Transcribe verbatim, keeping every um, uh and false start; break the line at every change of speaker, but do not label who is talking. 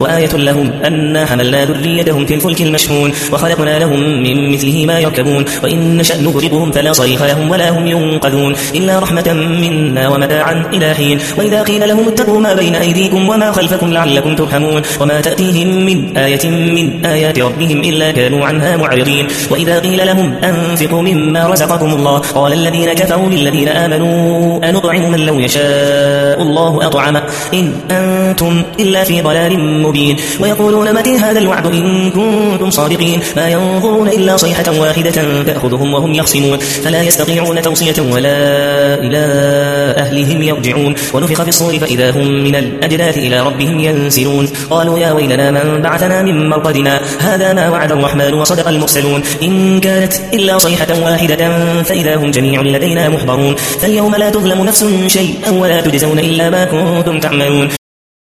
وآية لهم أنا حملنا ذريتهم في الفلك المشحون وخلقنا لهم من مثله ما يركبون وإن نشأ نغرقهم فلا صريخ لهم ولا هم ينقذون إلا رحمة منا ومتاعا إلى حين وإذا قيل لهم اتقوا ما بين أيديكم وما خلفكم لعلكم ترحمون وما تأتيهم من آية من آيات ربهم إلا كانوا عنها معرضين وإذا قيل لهم أنفقوا مما رزقكم الله قال الذين كفروا للذين آمنوا أنطعم من لو يشاء الله أطعمه إن أنتم إلا في ضلال مبين ويقولون متى هذا الوعد إن كنتم صادقين ما ينظرون إلا صيحة واحدة تأخذهم وهم يخصمون فلا يستطيعون توصية ولا إلى أهلهم يرجعون ونفخ في الصور فإذا هم من الأجداث إلى ربهم ينسلون قالوا يا ويلنا من بعثنا من مرقدنا هذا ما وعد الرحمن وصدق المرسلون إن كانت إلا صيحة واحدة فإذا هم جميع لدينا محضرون فاليوم لا تظلم نفس شيئا ولا تجزون إلا ما كنتم تعملون